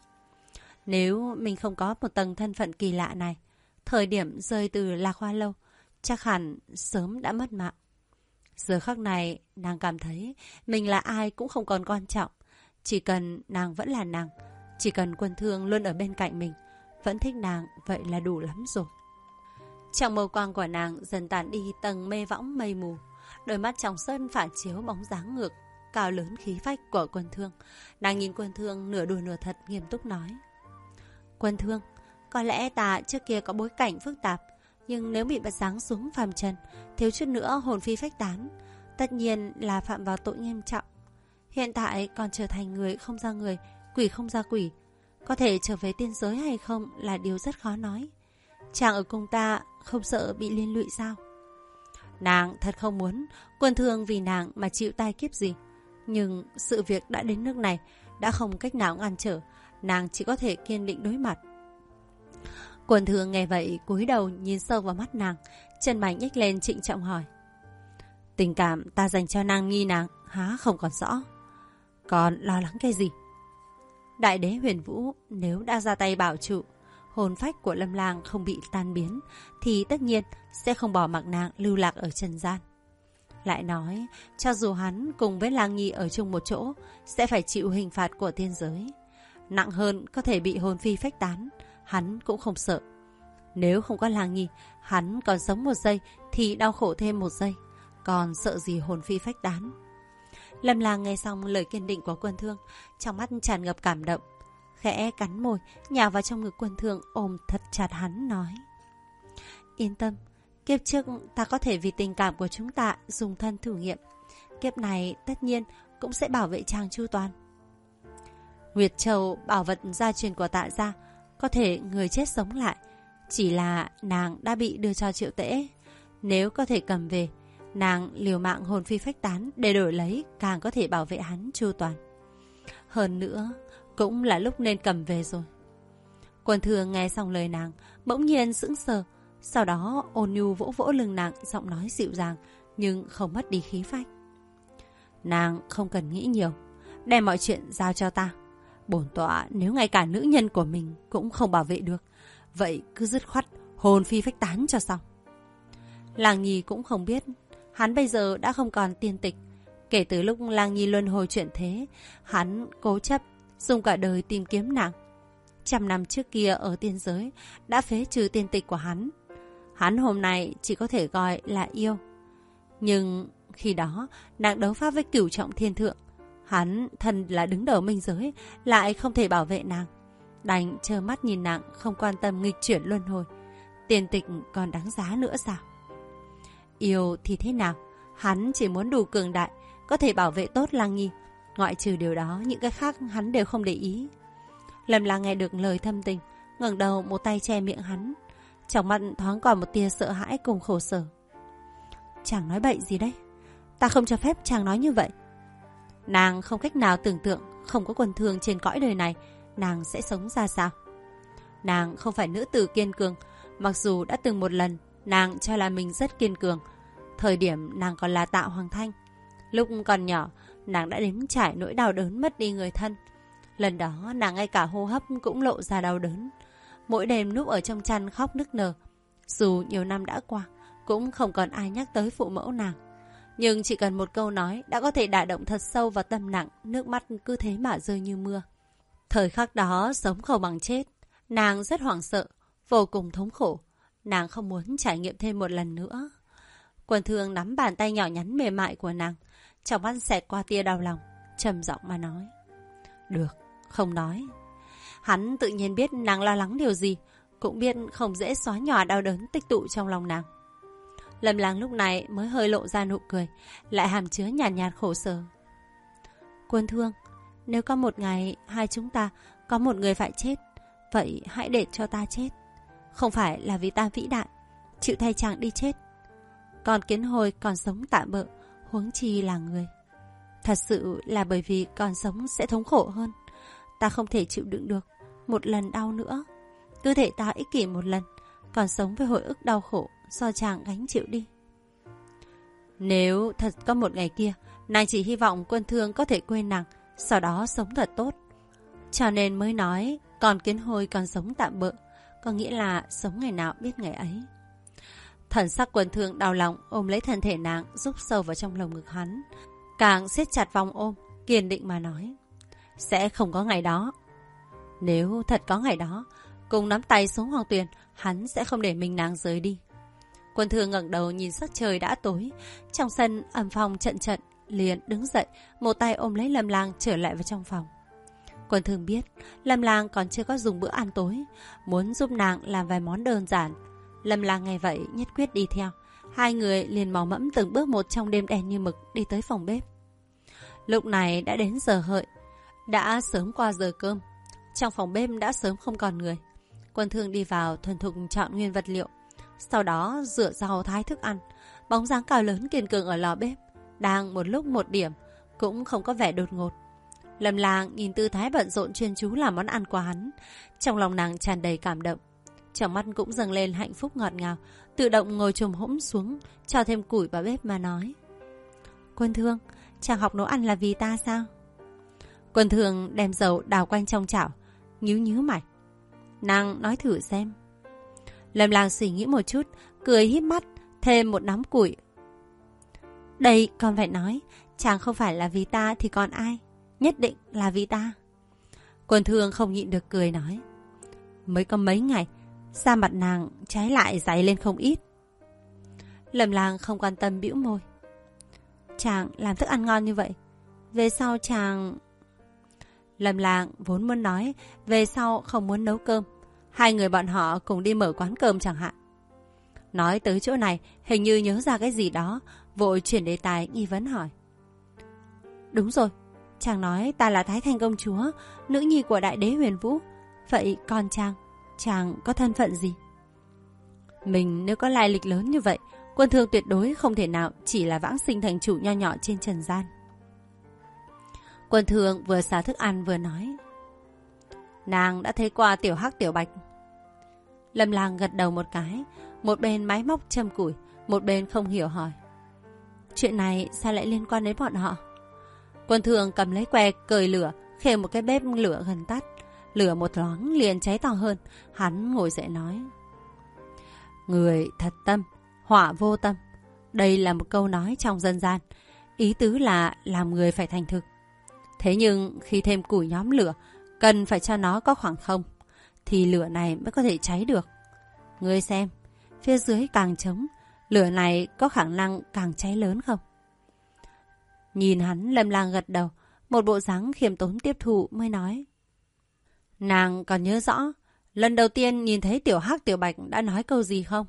Nếu mình không có một tầng thân phận kỳ lạ này, thời điểm rơi từ Lạc Hoa Lâu, chắc hẳn sớm đã mất mạng. Giờ khắc này, nàng cảm thấy mình là ai cũng không còn quan trọng. Chỉ cần nàng vẫn là nàng, chỉ cần Quân Thương luôn ở bên cạnh mình, vẫn thích nàng, vậy là đủ lắm rồi. Trong mâu quang của nàng dần tản đi tầng mê võng mây mù, đôi mắt trong sân phản chiếu bóng dáng ngược, cao lớn khí phách của Quân Thương. Nàng nhìn Quân Thương nửa đùa nửa thật, nghiêm túc nói: Quân Thương, có lẽ ta trước kia có bối cảnh phức tạp, nhưng nếu bị bắt giáng xuống phàm trần, thiếu chút nữa hồn phi phách tán, tất nhiên là phạm vào tội nghiêm trọng. Hiện tại còn trở thành người không ra người, quỷ không ra quỷ, có thể trở về tiên giới hay không là điều rất khó nói. Chàng ở cùng ta không sợ bị liên lụy sao? Nàng thật không muốn Quân Thương vì nàng mà chịu tai kiếp gì, nhưng sự việc đã đến nước này, đã không cách nào ngăn trở, nàng chỉ có thể kiên định đối mặt. Quân Thương nghe vậy cúi đầu nhìn sâu vào mắt nàng, chân mày nhếch lên trịnh trọng hỏi: tình cảm ta dành cho nàng Nhi nàng há không còn rõ, còn lo lắng cái gì? Đại đế Huyền Vũ nếu đã ra tay bảo trụ, hồn phách của Lâm Lang không bị tan biến, thì tất nhiên sẽ không bỏ mặc nàng lưu lạc ở trần gian. Lại nói, cho dù hắn cùng với Lang Nhi ở chung một chỗ, sẽ phải chịu hình phạt của tiên giới. Nặng hơn có thể bị hồn phi phách tán, hắn cũng không sợ. Nếu không có Lang Nhi, hắn còn sống một giây thì đau khổ thêm một giây, còn sợ gì hồn phi phách tán. Lâm Lang nghe xong lời kiên định của Quân Thương, trong mắt tràn ngập cảm động, khẽ cắn môi, nhào vào trong ngực Quân Thương ôm thật chặt hắn nói: Yên tâm, kiếp trước ta có thể vì tình cảm của chúng ta dùng thân thử nghiệm, kiếp này tất nhiên cũng sẽ bảo vệ chàng chu toàn. Nguyệt Châu bảo vật gia truyền của Tạ gia, có thể người chết sống lại, chỉ là nàng đã bị đưa cho Triệu Tễ. Nếu có thể cầm về, nàng liều mạng hồn phi phách tán để đổi lấy, càng có thể bảo vệ hắn chu toàn. Hơn nữa, cũng là lúc nên cầm về rồi. Quân Thương nghe xong lời nàng, bỗng nhiên sững sờ, sau đó ôn nhu vỗ vỗ lưng nàng, giọng nói dịu dàng nhưng không mất đi khí phách. Nàng không cần nghĩ nhiều, đem mọi chuyện giao cho ta. Bổn tọa nếu ngay cả nữ nhân của mình cũng không bảo vệ được, vậy cứ dứt khoát hồn phi phách tán cho xong. Lang Nhi cũng không biết, hắn bây giờ đã không còn tiên tịch. Kể từ lúc Lang Nhi luân hồi chuyển thế, hắn cố chấp dùng cả đời tìm kiếm nàng. 100 năm trước kia ở tiên giới đã phế trừ tiên tịch của hắn. Hắn hôm nay chỉ có thể gọi là yêu. Nhưng khi đó nàng đấu pháp với Cửu Trọng Thiên Thượng, hắn thân là đứng đầu minh giới lại không thể bảo vệ nàng, đành trơ mắt nhìn nàng không quan tâm nghịch chuyển luân hồi. Tiền tịch còn đáng giá nữa sao? Yêu thì thế nào? Hắn chỉ muốn đủ cường đại, có thể bảo vệ tốt Lang Nhi. Ngoại trừ điều đó, những cái khác hắn đều không để ý. Lâm Lang nghe được lời thâm tình, ngẩng đầu một tay che miệng hắn, trong mắt thoáng còn một tia sợ hãi cùng khổ sở. Chàng nói bậy gì đấy? Ta không cho phép chàng nói như vậy. Nàng không cách nào tưởng tượng không có Quân Thương trên cõi đời này, nàng sẽ sống ra sao. Nàng không phải nữ tử kiên cường, mặc dù đã từng một lần nàng cho là mình rất kiên cường. Thời điểm nàng còn là Tạ Hoàng Thanh, lúc còn nhỏ nàng đã đếm trải nỗi đau đớn mất đi người thân. Lần đó nàng ngay cả hô hấp cũng lộ ra đau đớn, mỗi đêm núp ở trong chăn khóc nức nở. Dù nhiều năm đã qua, cũng không còn ai nhắc tới phụ mẫu nàng, nhưng chỉ cần một câu nói đã có thể đả động thật sâu vào tâm nặng, nước mắt cứ thế mà rơi như mưa. Thời khắc đó sống không bằng chết, nàng rất hoảng sợ, vô cùng thống khổ. Nàng không muốn trải nghiệm thêm một lần nữa. Quân Thương nắm bàn tay nhỏ nhắn mềm mại của nàng, trong mắt xẹt qua tia đau lòng, trầm giọng mà nói: Được, không nói. Hắn tự nhiên biết nàng lo lắng điều gì, cũng biết không dễ xóa nhòa đau đớn tích tụ trong lòng nàng. Lâm Lang lúc này mới hơi lộ ra nụ cười, lại hàm chứa nhàn nhạt khổ sở. Quân Thương, nếu có một ngày hai chúng ta có một người phải chết, vậy hãy để cho ta chết. Không phải là vì ta vĩ đại, chịu thay chàng đi chết. Còn Kiến Hồi còn sống tạm bợ, huống chi là người. Thật sự là bởi vì còn sống sẽ thống khổ hơn. Ta không thể chịu đựng được một lần đau nữa. Cơ thể ta ích kỷ một lần, còn sống với hồi ức đau khổ do chàng gánh chịu đi. Nếu thật có một ngày kia, nàng chỉ hy vọng Quân Thương có thể quên nàng, sau đó sống thật tốt. Cho nên mới nói còn Kiến Hồi còn sống tạm bợ, có nghĩa là sống ngày nào biết ngày ấy. Thần sắc Quân Thương đau lòng ôm lấy thân thể nàng, rúc sâu vào trong lồng ngực hắn, càng siết chặt vòng ôm, kiên định mà nói: Sẽ không có ngày đó. Nếu thật có ngày đó, cùng nắm tay xuống Hoàng Tuyền, hắn sẽ không để mình nàng rời đi. Quân Thương ngẩng đầu nhìn sắc trời đã tối, trong sân âm phong trận trận, liền đứng dậy, một tay ôm lấy Lâm Lang trở lại vào trong phòng. Quân Thương biết Lâm Lang còn chưa có dùng bữa ăn tối, muốn giúp nàng làm vài món đơn giản. Lâm Lang nghe vậy nhất quyết đi theo. Hai người liền mò mẫm từng bước một trong đêm đen như mực đi tới phòng bếp. Lúc này đã đến giờ hợi, đã sớm qua giờ cơm. Trong phòng bếp đã sớm không còn người. Quân Thương đi vào thuần thục chọn nguyên vật liệu, sau đó rửa rau thái thức ăn. Bóng dáng cao lớn kiên cường ở lò bếp, đang một lúc một điểm, cũng không có vẻ đột ngột. Lâm Lang nhìn tư thái bận rộn chuyên chú làm món ăn của hắn, trong lòng nàng tràn đầy cảm động, trong mắt cũng dâng lên hạnh phúc ngọt ngào, tự động ngồi chồm hỗn xuống, cho thêm củi vào bếp mà nói: Quân Thương, chàng học nấu ăn là vì ta sao? Quân Thương đem dầu đào quanh trong chảo, nhíu mày. Nàng nói thử xem. Lâm Lang suy nghĩ một chút, cười híp mắt, thêm một nắm củi. Đây con phải nói, chàng không phải là vì ta thì còn ai? Nhất định là vì ta. Quân Thương không nhịn được cười nói. Mới có mấy ngày, da mặt nàng trái lại dày lên không ít. Lâm Lang không quan tâm bĩu môi. Chàng làm thức ăn ngon như vậy, về sau chàng... Lâm Lang vốn muốn nói về sau không muốn nấu cơm, hai người bọn họ cùng đi mở quán cơm chẳng hạn. Nói tới chỗ này, hình như nhớ ra cái gì đó, vội chuyển đề tài nghi vấn hỏi. Đúng rồi, chàng nói ta là Thái Thanh công chúa, nữ nhi của đại đế Huyền Vũ. Vậy còn chàng có thân phận gì? Mình nếu có lai lịch lớn như vậy, Quân Thương tuyệt đối không thể nào chỉ là vãng sinh thành chủ nho nhỏ trên trần gian. Quân Thương vừa xả thức ăn vừa nói. Nàng đã thấy qua Tiểu Hắc Tiểu Bạch. Lâm Lang gật đầu một cái, một bên máy móc châm củi, một bên không hiểu hỏi. Chuyện này sao lại liên quan đến bọn họ? Quân Thương cầm lấy que cởi lửa, khều một cái bếp lửa gần tắt. Lửa một thoáng liền cháy to hơn. Hắn ngồi dậy nói. Người thật tâm, họa vô tâm. Đây là một câu nói trong dân gian. Ý tứ là làm người phải thành thực. Thế nhưng khi thêm củi nhóm lửa, cần phải cho nó có khoảng không, thì lửa này mới có thể cháy được. Ngươi xem, phía dưới càng trống, lửa này có khả năng càng cháy lớn không? Nhìn hắn, Lâm Lang gật đầu, một bộ dáng khiêm tốn tiếp thụ mới nói. Nàng còn nhớ rõ, lần đầu tiên nhìn thấy Tiểu Hắc Tiểu Bạch đã nói câu gì không?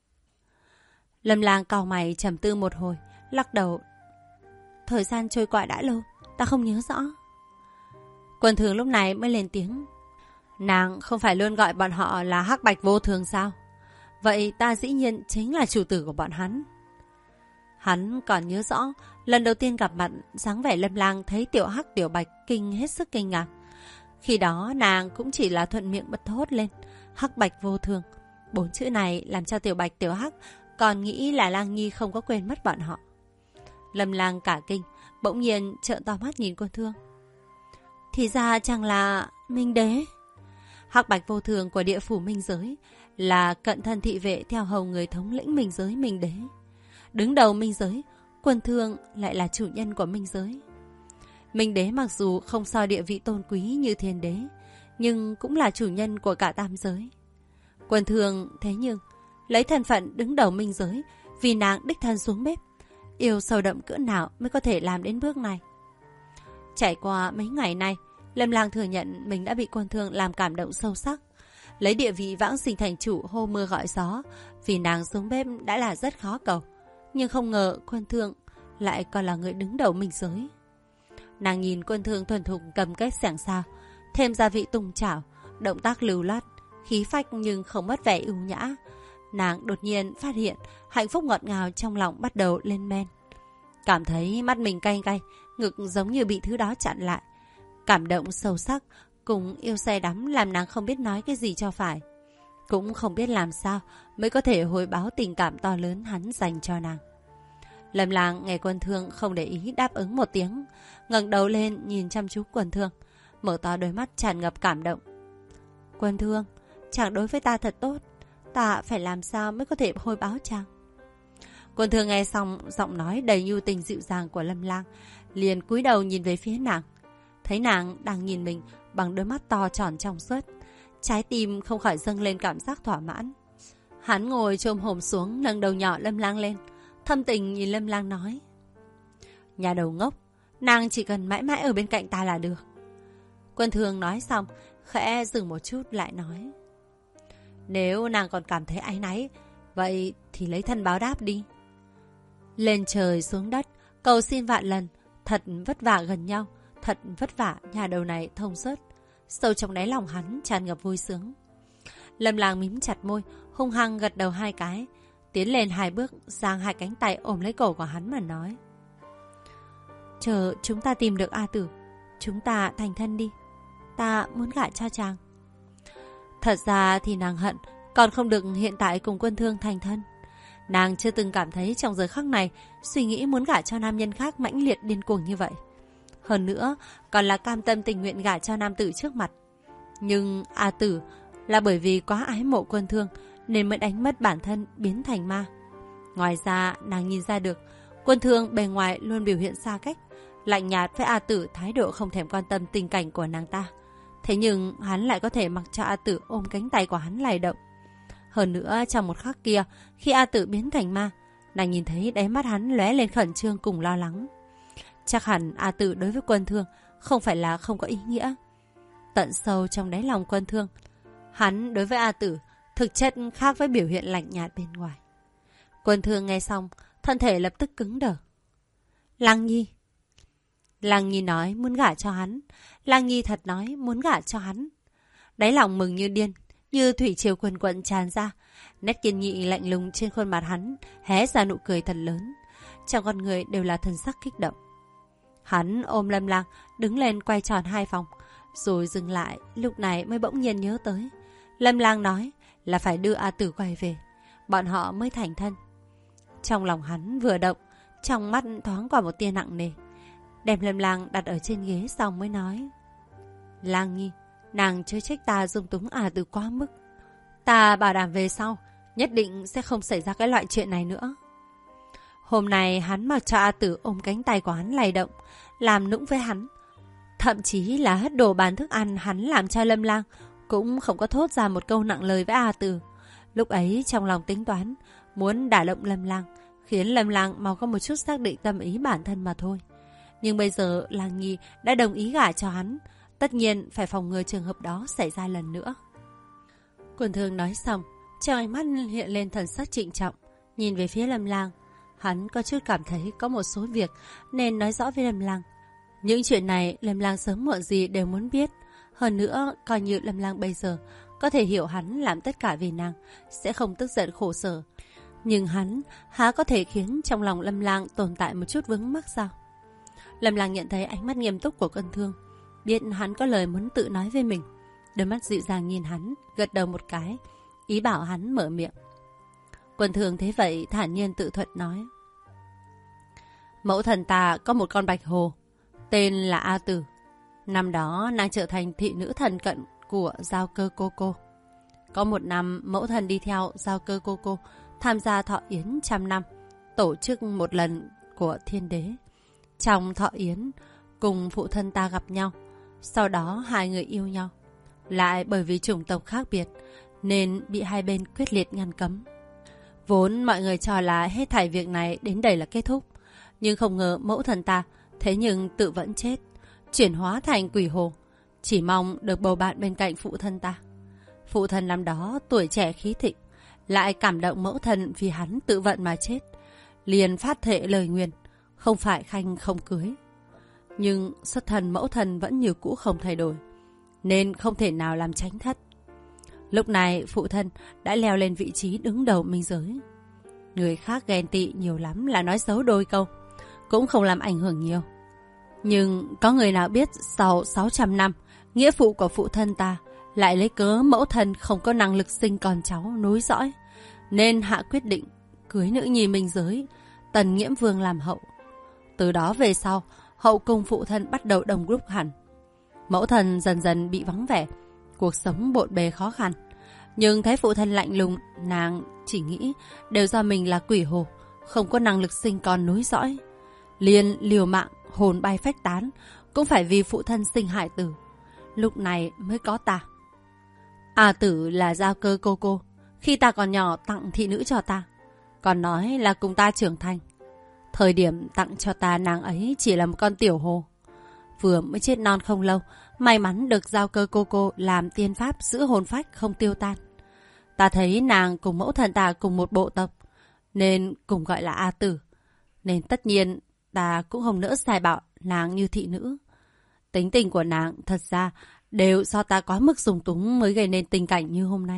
Lâm Lang cau mày trầm tư một hồi, lắc đầu. Thời gian trôi qua đã lâu, ta không nhớ rõ. Quân Thường lúc này mới lên tiếng. Nàng không phải luôn gọi bọn họ là Hắc Bạch vô thường sao? Vậy ta dĩ nhiên chính là chủ tử của bọn hắn. Hắn còn nhớ rõ, lần đầu tiên gặp mặt, dáng vẻ Lâm Lang thấy Tiểu Hắc Tiểu Bạch hết sức kinh ngạc. Khi đó nàng cũng chỉ là thuận miệng bật thốt lên. Hắc Bạch vô thường. 4 chữ này làm cho Tiểu Bạch Tiểu Hắc còn nghĩ là Lang Nhi không có quên mất bọn họ. Lâm Lang cả kinh, bỗng nhiên trợn to mắt nhìn Quân Thương. Thì ra chẳng là Minh Đế. Hắc Bạch vô thường của địa phủ Minh Giới là cận thân thị vệ theo hầu người thống lĩnh Minh Giới Minh Đế. Đứng đầu Minh Giới, Quân Thương lại là chủ nhân của Minh Giới. Minh Đế mặc dù không so địa vị tôn quý như Thiên Đế, nhưng cũng là chủ nhân của cả tam giới. Quân Thương thế nhưng lấy thân phận đứng đầu Minh Giới, vì nàng đích thân xuống bếp, yêu sâu đậm cỡ nào mới có thể làm đến bước này. Trải qua mấy ngày nay, Lâm Lang thừa nhận mình đã bị Quân Thương làm cảm động sâu sắc. Lấy địa vị vãng sinh thành chủ hô mưa gọi gió, vì nàng xuống bếp đã là rất khó cầu. Nhưng không ngờ Quân Thương lại còn là người đứng đầu Minh Giới. Nàng nhìn Quân Thương thuần thục cầm cái xẻng sao, thêm gia vị tung chảo, động tác lưu loát, khí phách nhưng không mất vẻ ưu nhã. Nàng đột nhiên phát hiện hạnh phúc ngọt ngào trong lòng bắt đầu lên men. Cảm thấy mắt mình cay cay, ngực giống như bị thứ đó chặn lại. Cảm động sâu sắc, cùng yêu say đắm làm nàng không biết nói cái gì cho phải. Cũng không biết làm sao mới có thể hồi báo tình cảm to lớn hắn dành cho nàng. Lâm Lang nghe Quân Thương không để ý đáp ứng một tiếng, ngẩng đầu lên nhìn chăm chú Quân Thương, mở to đôi mắt tràn ngập cảm động. Quân Thương, chàng đối với ta thật tốt, ta phải làm sao mới có thể hồi báo chàng? Quân Thương nghe xong giọng nói đầy nhu tình dịu dàng của Lâm Lang, liền cúi đầu nhìn về phía nàng. Thấy nàng đang nhìn mình bằng đôi mắt to tròn trong suốt, trái tim không khỏi dâng lên cảm giác thỏa mãn. Hắn ngồi chồm hổm xuống, nâng đầu nhỏ Lâm Lang lên, thâm tình nhìn Lâm Lang nói. Nhà đầu ngốc, nàng chỉ cần mãi mãi ở bên cạnh ta là được. Quân Thương nói xong, khẽ dừng một chút lại nói. Nếu nàng còn cảm thấy áy náy, vậy thì lấy thân báo đáp đi. Lên trời xuống đất, cầu xin vạn lần, thật vất vả gần nhau, thật vất vả nhà đầu này thông suốt. Sâu trong đáy lòng hắn tràn ngập vui sướng. Lâm Lang mím chặt môi, hung hăng gật đầu 2 cái, tiến lên 2 bước, giang 2 cánh tay ôm lấy cổ của hắn mà nói. Chờ chúng ta tìm được A Tử, chúng ta thành thân đi. Ta muốn gả cho chàng. Thật ra thì nàng hận còn không được hiện tại cùng Quân Thương thành thân. Nàng chưa từng cảm thấy trong giờ khắc này suy nghĩ muốn gả cho nam nhân khác mãnh liệt điên cuồng như vậy. Hơn nữa còn là cam tâm tình nguyện gả cho nam tử trước mặt. Nhưng A Tử là bởi vì quá ái mộ Quân Thương nên mới đánh mất bản thân biến thành ma. Ngoài ra nàng nhìn ra được Quân Thương bề ngoài luôn biểu hiện xa cách, lạnh nhạt với A Tử, thái độ không thèm quan tâm tình cảnh của nàng ta. Thế nhưng hắn lại có thể mặc cho A Tử ôm cánh tay của hắn lay động. Hơn nữa trong một khắc kia, khi A Tử biến thành ma, nàng nhìn thấy đáy mắt hắn lóe lên khẩn trương cùng lo lắng. Chắc hẳn A Tử đối với Quân Thương không phải là không có ý nghĩa. Tận sâu trong đáy lòng Quân Thương, hắn đối với A Tử thực chất khác với biểu hiện lạnh nhạt bên ngoài. Quân Thương nghe xong, thân thể lập tức cứng đờ. Lăng Nhi. Lăng Nhi nói muốn gả cho hắn. Lăng Nhi thật nói muốn gả cho hắn. Đáy lòng mừng như điên, như thủy triều quần quận tràn ra. Nét kiên nghị lạnh lùng trên khuôn mặt hắn hé ra nụ cười thật lớn. Trong con người đều là thần sắc kích động. Hắn ôm Lâm Lang đứng lên quay tròn 2 vòng, rồi dừng lại, lúc này mới bỗng nhiên nhớ tới. Lâm Lang nói là phải đưa A Tử quay về, bọn họ mới thành thân. Trong lòng hắn vừa động, trong mắt thoáng qua một tia nặng nề. Đem Lâm Lang đặt ở trên ghế xong mới nói: Lang Nhi, nàng chớ trách ta dung túng A Tử quá mức. Ta bảo đảm về sau nhất định sẽ không xảy ra cái loại chuyện này nữa. Hôm nay hắn mặc cho A Tử ôm cánh tay của hắn lay động, làm nũng với hắn. Thậm chí là hất đổ bàn thức ăn hắn làm cho Lâm Lang cũng không có thốt ra một câu nặng lời với A Tử. Lúc ấy trong lòng tính toán muốn đả động Lâm Lang, khiến Lâm Lang mau có một chút xác định tâm ý bản thân mà thôi. Nhưng bây giờ Lang Nhi đã đồng ý gả cho hắn, tất nhiên phải phòng ngừa trường hợp đó xảy ra lần nữa. Quân Thương nói xong, trong ánh mắt hiện lên thần sắc trịnh trọng, nhìn về phía Lâm Lang. Hắn có chút cảm thấy có một số việc nên nói rõ với Lâm Lang. Những chuyện này Lâm Lang sớm muộn gì đều muốn biết. Hơn nữa, coi như Lâm Lang bây giờ có thể hiểu hắn làm tất cả vì nàng, sẽ không tức giận khổ sở. Nhưng hắn há có thể khiến trong lòng Lâm Lang tồn tại một chút vướng mắc sao? Lâm Lang nhận thấy ánh mắt nghiêm túc của Quân Thương, biết hắn có lời muốn tự nói với mình. Đôi mắt dịu dàng nhìn hắn, gật đầu một cái, ý bảo hắn mở miệng. Quân Thương thấy vậy thản nhiên tự thuật nói: Mẫu thần ta có một con bạch hồ, tên là A Tử. Năm đó nàng trở thành thị nữ thần cận của Giao Cơ cô cô. Có một năm mẫu thần đi theo Giao Cơ cô cô tham gia thọ yến 100 năm, tổ chức một lần của thiên đế. Trong thọ yến cùng phụ thân ta gặp nhau, sau đó hai người yêu nhau. Lại bởi vì chủng tộc khác biệt nên bị hai bên quyết liệt ngăn cấm. Vốn mọi người cho là hết thảy việc này đến đây là kết thúc, nhưng không ngờ mẫu thần ta thế nhưng tự vẫn chết, chuyển hóa thành quỷ hồ, chỉ mong được bầu bạn bên cạnh phụ thân ta. Phụ thân năm đó tuổi trẻ khí thịnh, lại cảm động mẫu thần vì hắn tự vận mà chết, liền phát thệ lời nguyền, không phải khanh không cưới. Nhưng xuất thân mẫu thần vẫn như cũ không thay đổi, nên không thể nào làm tránh thất. Lúc này phụ thân đã leo lên vị trí đứng đầu minh giới. Người khác ghen tị nhiều lắm là nói xấu đôi câu, cũng không làm ảnh hưởng nhiều. Nhưng có người nào biết sau 600 năm, nghĩa phụ của phụ thân ta lại lấy cớ mẫu thân không có năng lực sinh con cháu nối dõi, nên hạ quyết định cưới nữ nhi minh giới, Tần Nghiễm Vương làm hậu. Từ đó về sau, hậu cung phụ thân bắt đầu đông đúc hẳn. Mẫu thân dần dần bị vắng vẻ, cuộc sống bộn bề khó khăn. Nhưng thấy phụ thân lạnh lùng, nàng chỉ nghĩ đều do mình là quỷ hồ, không có năng lực sinh con nối dõi. Liền liều mạng, hồn bay phách tán, cũng phải vì phụ thân sinh hại tử. Lúc này mới có ta. A Tử là Giao Cơ cô cô, khi ta còn nhỏ tặng thị nữ cho ta, còn nói là cùng ta trưởng thành. Thời điểm tặng cho ta nàng ấy chỉ là một con tiểu hồ, vừa mới chết non không lâu, may mắn được Giao Cơ cô cô làm tiên pháp giữ hồn phách không tiêu tan. Ta thấy nàng cùng mẫu thần ta cùng một bộ tộc, nên cùng gọi là A Tử. Nên tất nhiên ta cũng không nỡ sai bảo nàng như thị nữ. Tính tình của nàng thật ra đều do ta quá mức dung túng mới gây nên tình cảnh như hôm nay.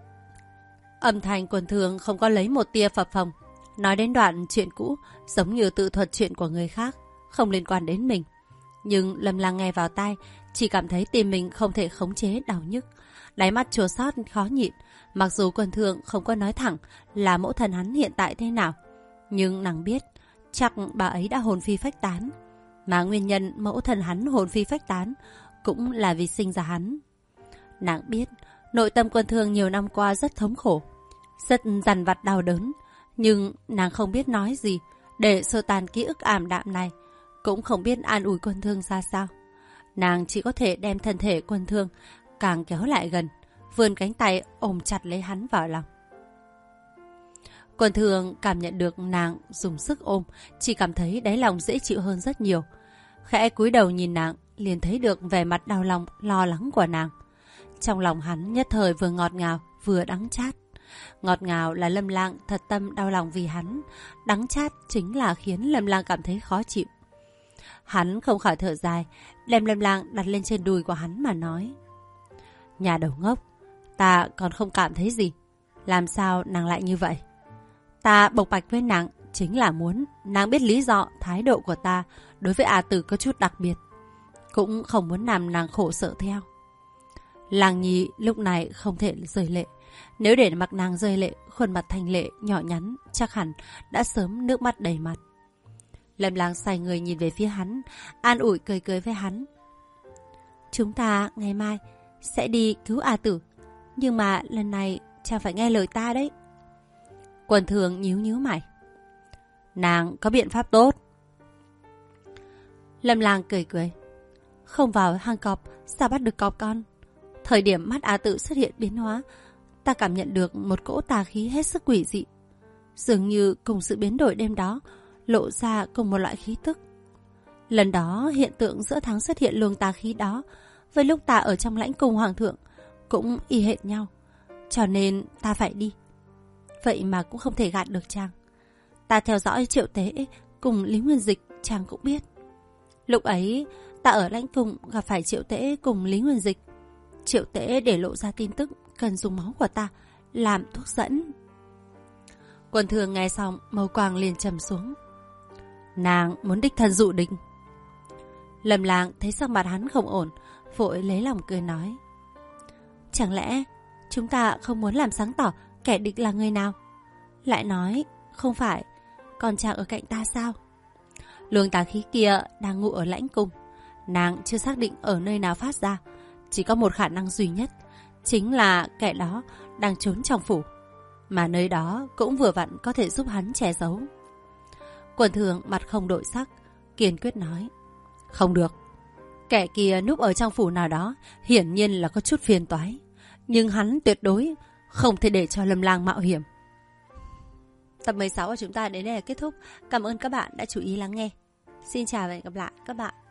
Âm thanh Quân Thương không có lấy một tia phập phồng, nói đến đoạn chuyện cũ giống như tự thuật chuyện của người khác, không liên quan đến mình. Nhưng Lâm Lang nghe vào tai, chỉ cảm thấy tim mình không thể khống chế đau nhức, đáy mắt chua xót khó nhịn. Mặc dù Quân Thương không có nói thẳng là mẫu thần hắn hiện tại thế nào, nhưng nàng biết chắc bà ấy đã hồn phi phách tán, mà nguyên nhân mẫu thần hắn hồn phi phách tán cũng là vì sinh ra hắn. Nàng biết nội tâm Quân Thương nhiều năm qua rất thống khổ, rất dằn vặt đau đớn, nhưng nàng không biết nói gì để xua tan ký ức ảm đạm này, cũng không biết an ủi Quân Thương ra sao. Nàng chỉ có thể đem thân thể Quân Thương càng kéo lại gần, vươn cánh tay ôm chặt lấy hắn vào lòng. Quân Thương cảm nhận được nàng dùng sức ôm, chỉ cảm thấy đáy lòng dễ chịu hơn rất nhiều. Khẽ cúi đầu nhìn nàng, liền thấy được vẻ mặt đau lòng, lo lắng của nàng. Trong lòng hắn nhất thời vừa ngọt ngào, vừa đắng chát. Ngọt ngào là Lâm Lang thật tâm đau lòng vì hắn, đắng chát chính là khiến Lâm Lang cảm thấy khó chịu. Hắn không khỏi thở dài, đem Lâm Lang đặt lên trên đùi của hắn mà nói: Nhà đầu ngốc, ta còn không cảm thấy gì, làm sao nàng lại như vậy? Ta bộc bạch với nàng chính là muốn nàng biết lý do thái độ của ta đối với A Tử có chút đặc biệt, cũng không muốn làm nàng khổ sở theo. Lang Nhi lúc này không thể rơi lệ, nếu để mặc nàng rơi lệ, khuôn mặt thanh lệ nhỏ nhắn chắc hẳn đã sớm nước mắt đầy mặt. Lâm Lang xoay người nhìn về phía hắn, an ủi cười cười với hắn: Chúng ta ngày mai sẽ đi cứu A Tử, nhưng mà lần này chàng phải nghe lời ta đấy. Quân Thương nhíu nhíu mày: Nàng có biện pháp tốt. Lâm Lang cười cười: Không vào hang cọp sao bắt được cọp con? Thời điểm mắt A Tử xuất hiện biến hóa, ta cảm nhận được một cỗ tà khí hết sức quỷ dị, dường như cùng sự biến đổi đêm đó lộ ra cùng một loại khí tức. Lần đó hiện tượng giữa tháng xuất hiện luồng tà khí đó với lúc ta ở trong lãnh cung hoàng thượng cũng y hệt nhau, cho nên ta phải đi. Vậy mà cũng không thể gạt được chàng. Ta theo dõi Triệu Tế cùng Lý Nguyên Dịch, chàng cũng biết. Lúc ấy ta ở lãnh cung gặp phải Triệu Tế cùng Lý Nguyên Dịch. Triệu Tế để lộ ra tin tức cần dùng máu của ta làm thuốc dẫn. Quân Thương nghe xong, màu quang liền trầm xuống. Nàng muốn đích thân dụ địch. Lâm Lang thấy sắc mặt hắn không ổn, vội lấy lòng cười nói: Chẳng lẽ chúng ta không muốn làm sáng tỏ kẻ địch là người nào? Lại nói không phải còn chàng ở cạnh ta sao? Luồng tà khí kia đang ngụ ở lãnh cung, nàng chưa xác định ở nơi nào phát ra, chỉ có một khả năng duy nhất, chính là kẻ đó đang trốn trong phủ, mà nơi đó cũng vừa vặn có thể giúp hắn che giấu. Quân Thương mặt không đổi sắc, kiên quyết nói: Không được. Kẻ kia núp ở trong phủ nào đó, hiển nhiên là có chút phiền toái, nhưng hắn tuyệt đối không thể để cho Lâm Lang mạo hiểm. Tập 16 của chúng ta đến đây là kết thúc. Cảm ơn các bạn đã chú ý lắng nghe. Xin chào và hẹn gặp lại các bạn.